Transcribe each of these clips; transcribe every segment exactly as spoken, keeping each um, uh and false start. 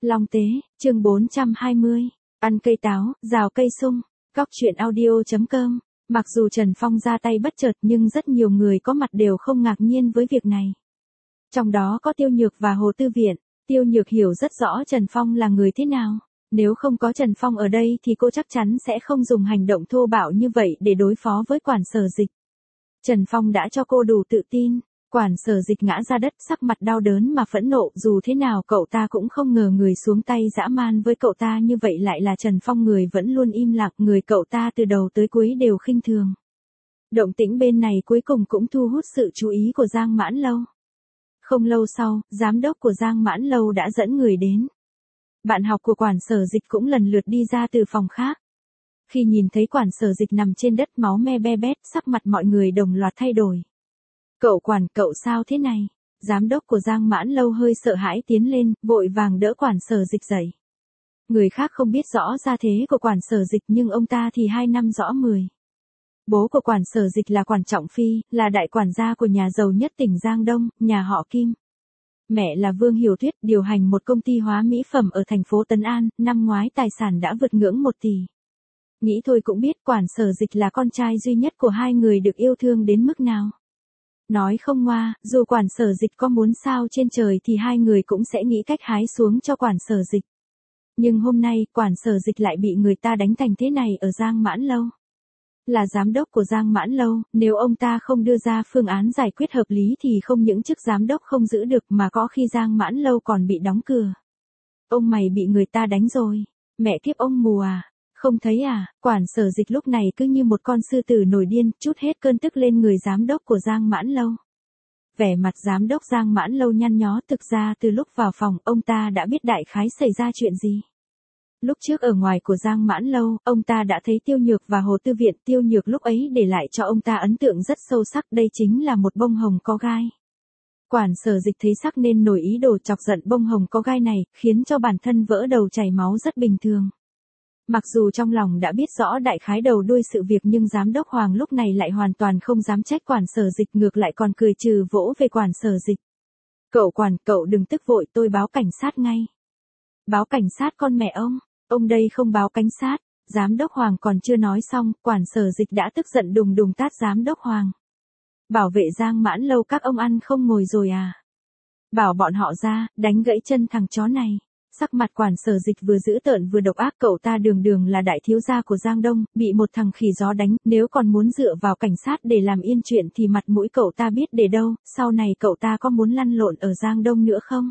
Long Tế, chương bốn trăm hai mươi. Ăn cây táo, rào cây sung. Cóc truyện audio chấm com. Mặc dù Trần Phong ra tay bất chợt nhưng rất nhiều người có mặt đều không ngạc nhiên với việc này. Trong đó có Tiêu Nhược và Hồ Tư Viện. Tiêu Nhược hiểu rất rõ Trần Phong là người thế nào. Nếu không có Trần Phong ở đây thì cô chắc chắn sẽ không dùng hành động thô bạo như vậy để đối phó với Quản Sở Dịch. Trần Phong đã cho cô đủ tự tin. Quản Sở Dịch ngã ra đất, sắc mặt đau đớn mà phẫn nộ, dù thế nào cậu ta cũng không ngờ người xuống tay dã man với cậu ta như vậy lại là Trần Phong, người vẫn luôn im lặng, người cậu ta từ đầu tới cuối đều khinh thường. Động tĩnh bên này cuối cùng cũng thu hút sự chú ý của Giang Mãn Lâu. Không lâu sau, giám đốc của Giang Mãn Lâu đã dẫn người đến. Bạn học của Quản Sở Dịch cũng lần lượt đi ra từ phòng khác. Khi nhìn thấy Quản Sở Dịch nằm trên đất máu me be bét, sắc mặt mọi người đồng loạt thay đổi. Cậu Quản, cậu sao thế này? Giám đốc của Giang Mãn Lâu hơi sợ hãi tiến lên, vội vàng đỡ Quản Sở Dịch dậy. Người khác không biết rõ gia thế của Quản Sở Dịch nhưng ông ta thì hai năm rõ mười. Bố của Quản Sở Dịch là Quản Trọng Phi, là đại quản gia của nhà giàu nhất tỉnh Giang Đông, nhà họ Kim. Mẹ là Vương Hiểu Tuyết, điều hành một công ty hóa mỹ phẩm ở thành phố Tân An, năm ngoái tài sản đã vượt ngưỡng một tỷ. Nghĩ thôi cũng biết Quản Sở Dịch là con trai duy nhất của hai người được yêu thương đến mức nào. Nói không ngoa, dù Quản Sở Dịch có muốn sao trên trời thì hai người cũng sẽ nghĩ cách hái xuống cho Quản Sở Dịch. Nhưng hôm nay, Quản Sở Dịch lại bị người ta đánh thành thế này ở Giang Mãn Lâu. Là giám đốc của Giang Mãn Lâu, nếu ông ta không đưa ra phương án giải quyết hợp lý thì không những chức giám đốc không giữ được mà có khi Giang Mãn Lâu còn bị đóng cửa. Ông mày bị người ta đánh rồi. Mẹ kiếp ông mù à? Không thấy à? Quản Sở Dịch lúc này cứ như một con sư tử nổi điên, trút hết cơn tức lên người giám đốc của Giang Mãn Lâu. Vẻ mặt giám đốc Giang Mãn Lâu nhăn nhó, thực ra từ lúc vào phòng, ông ta đã biết đại khái xảy ra chuyện gì. Lúc trước ở ngoài của Giang Mãn Lâu, ông ta đã thấy Tiêu Nhược và Hồ Tư Viện. Tiêu Nhược lúc ấy để lại cho ông ta ấn tượng rất sâu sắc, đây chính là một bông hồng có gai. Quản Sở Dịch thấy sắc nên nổi ý đồ chọc giận bông hồng có gai này, khiến cho bản thân vỡ đầu chảy máu rất bình thường. Mặc dù trong lòng đã biết rõ đại khái đầu đuôi sự việc nhưng giám đốc Hoàng lúc này lại hoàn toàn không dám trách Quản Sở Dịch, ngược lại còn cười trừ vỗ về Quản Sở Dịch. Cậu Quản, cậu đừng tức vội, tôi báo cảnh sát ngay. Báo cảnh sát con mẹ ông, ông đây không báo cảnh sát. Giám đốc Hoàng còn chưa nói xong, Quản Sở Dịch đã tức giận đùng đùng tát giám đốc Hoàng. Bảo vệ Giang Mãn Lâu các ông ăn không ngồi rồi à? Bảo bọn họ ra, đánh gãy chân thằng chó này. Sắc mặt Quản Sở Dịch vừa dữ tợn vừa độc ác, cậu ta đường đường là đại thiếu gia của Giang Đông, bị một thằng khỉ gió đánh, nếu còn muốn dựa vào cảnh sát để làm yên chuyện thì mặt mũi cậu ta biết để đâu, sau này cậu ta có muốn lăn lộn ở Giang Đông nữa không?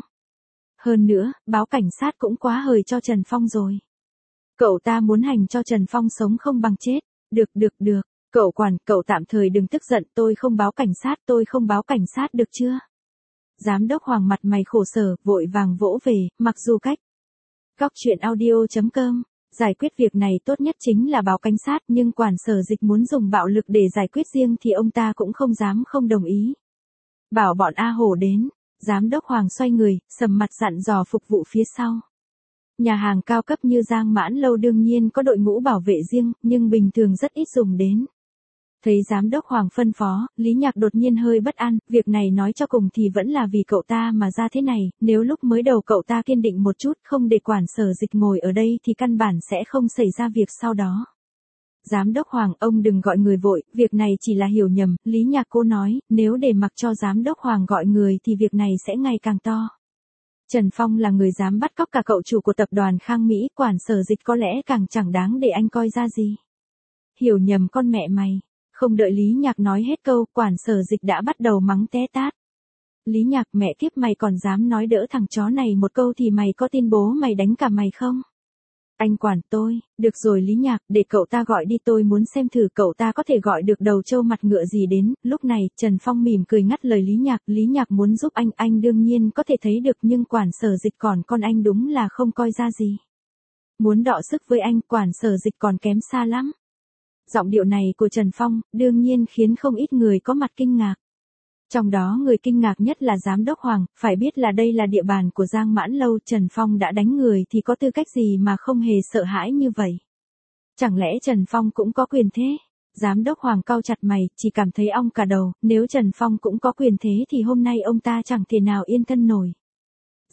Hơn nữa, báo cảnh sát cũng quá hời cho Trần Phong rồi. Cậu ta muốn hành cho Trần Phong sống không bằng chết. Được được được, cậu Quản, cậu tạm thời đừng tức giận, tôi không báo cảnh sát, tôi không báo cảnh sát được chưa? Giám đốc Hoàng mặt mày khổ sở, vội vàng vỗ về, mặc dù cách. Cóc truyện audio chấm com. Giải quyết việc này tốt nhất chính là báo cảnh sát, nhưng Quản Sở Dịch muốn dùng bạo lực để giải quyết riêng thì ông ta cũng không dám không đồng ý. Bảo bọn A Hổ đến. Giám đốc Hoàng xoay người, sầm mặt dặn dò phục vụ phía sau. Nhà hàng cao cấp như Giang Mãn Lâu đương nhiên có đội ngũ bảo vệ riêng, nhưng bình thường rất ít dùng đến. Thấy giám đốc Hoàng phân phó, Lý Nhạc đột nhiên hơi bất an, việc này nói cho cùng thì vẫn là vì cậu ta mà ra thế này, nếu lúc mới đầu cậu ta kiên định một chút không để Quản Sở Dịch ngồi ở đây thì căn bản sẽ không xảy ra việc sau đó. Giám đốc Hoàng, ông đừng gọi người vội, việc này chỉ là hiểu nhầm, Lý Nhạc cô nói, nếu để mặc cho giám đốc Hoàng gọi người thì việc này sẽ ngày càng to. Trần Phong là người dám bắt cóc cả cậu chủ của tập đoàn Khang Mỹ, Quản Sở Dịch có lẽ càng chẳng đáng để anh coi ra gì. Hiểu nhầm con mẹ mày. Không đợi Lý Nhạc nói hết câu, Quản Sở Dịch đã bắt đầu mắng té tát. Lý Nhạc, mẹ kiếp mày còn dám nói đỡ thằng chó này một câu thì mày có tin bố mày đánh cả mày không? Anh Quản, tôi, được rồi Lý Nhạc, để cậu ta gọi đi, tôi muốn xem thử cậu ta có thể gọi được đầu trâu mặt ngựa gì đến. Lúc này, Trần Phong mỉm cười ngắt lời Lý Nhạc, Lý Nhạc muốn giúp anh, anh đương nhiên có thể thấy được nhưng Quản Sở Dịch còn con anh đúng là không coi ra gì. Muốn đọ sức với anh, Quản Sở Dịch còn kém xa lắm. Giọng điệu này của Trần Phong, đương nhiên khiến không ít người có mặt kinh ngạc. Trong đó người kinh ngạc nhất là giám đốc Hoàng, phải biết là đây là địa bàn của Giang Mãn Lâu, Trần Phong đã đánh người thì có tư cách gì mà không hề sợ hãi như vậy. Chẳng lẽ Trần Phong cũng có quyền thế? Giám đốc Hoàng cau chặt mày, chỉ cảm thấy ong cả đầu, nếu Trần Phong cũng có quyền thế thì hôm nay ông ta chẳng thể nào yên thân nổi.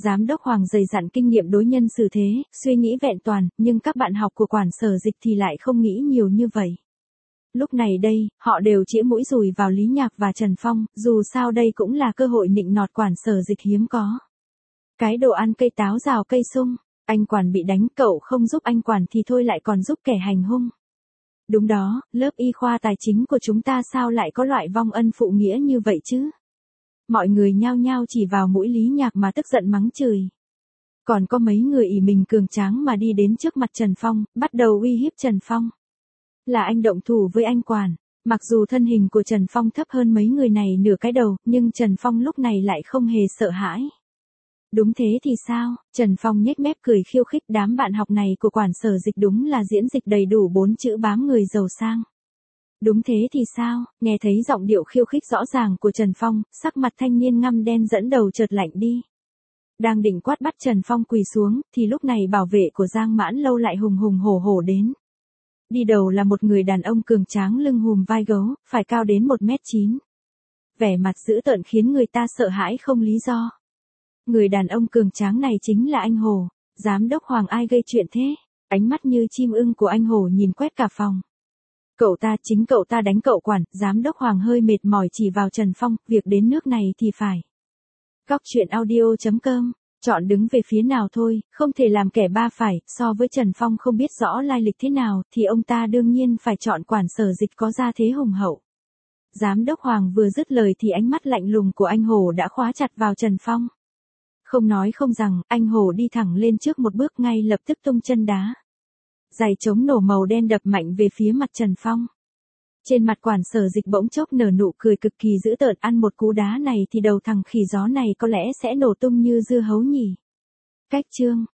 Giám đốc Hoàng dày dặn kinh nghiệm đối nhân xử thế, suy nghĩ vẹn toàn, nhưng các bạn học của quản sở Dịch thì lại không nghĩ nhiều như vậy. Lúc này đây, họ đều chĩa mũi dùi vào Lý Nhạc và Trần Phong, dù sao đây cũng là cơ hội nịnh nọt quản sở Dịch hiếm có. Cái đồ ăn cây táo rào cây sung, anh quản bị đánh, cậu không giúp anh quản thì thôi lại còn giúp kẻ hành hung. Đúng đó, lớp y khoa tài chính của chúng ta sao lại có loại vong ân phụ nghĩa như vậy chứ? Mọi người nhao nhao chỉ vào mũi Lý Nhạc mà tức giận mắng chửi. Còn có mấy người ỷ mình cường tráng mà đi đến trước mặt Trần Phong, bắt đầu uy hiếp Trần Phong. Là anh động thủ với anh quản. Mặc dù thân hình của Trần Phong thấp hơn mấy người này nửa cái đầu, nhưng Trần Phong lúc này lại không hề sợ hãi. Đúng thế thì sao? Trần Phong nhếch mép cười khiêu khích, đám bạn học này của quản sở Dịch đúng là diễn dịch đầy đủ bốn chữ bám người giàu sang. Đúng thế thì sao? Nghe thấy giọng điệu khiêu khích rõ ràng của Trần Phong, sắc mặt thanh niên ngăm đen dẫn đầu chợt lạnh đi. Đang định quát bắt Trần Phong quỳ xuống, thì lúc này bảo vệ của Giang Mãn Lâu lại hùng hùng hổ hổ đến. Đi đầu là một người đàn ông cường tráng lưng hùm vai gấu, phải cao đến một mét chín. Vẻ mặt dữ tợn khiến người ta sợ hãi không lý do. Người đàn ông cường tráng này chính là anh Hồ. Giám đốc Hoàng ai gây chuyện thế? Ánh mắt như chim ưng của anh Hồ nhìn quét cả phòng. Cậu ta, chính cậu ta đánh cậu quản. Giám đốc Hoàng hơi mệt mỏi chỉ vào Trần Phong, việc đến nước này thì phải. Góc truyện audio chấm com, chọn đứng về phía nào thôi, không thể làm kẻ ba phải. So với Trần Phong không biết rõ lai lịch thế nào, thì ông ta đương nhiên phải chọn quản sở Dịch có gia thế hùng hậu. Giám đốc Hoàng vừa dứt lời thì ánh mắt lạnh lùng của anh Hồ đã khóa chặt vào Trần Phong. Không nói không rằng, anh Hồ đi thẳng lên trước một bước, ngay lập tức tung chân đá. Giày chống nổ màu đen đập mạnh về phía mặt Trần Phong. Trên mặt quản sở Dịch bỗng chốc nở nụ cười cực kỳ dữ tợn, ăn một cú đá này thì đầu thằng khỉ gió này có lẽ sẽ nổ tung như dưa hấu nhỉ. Cách chương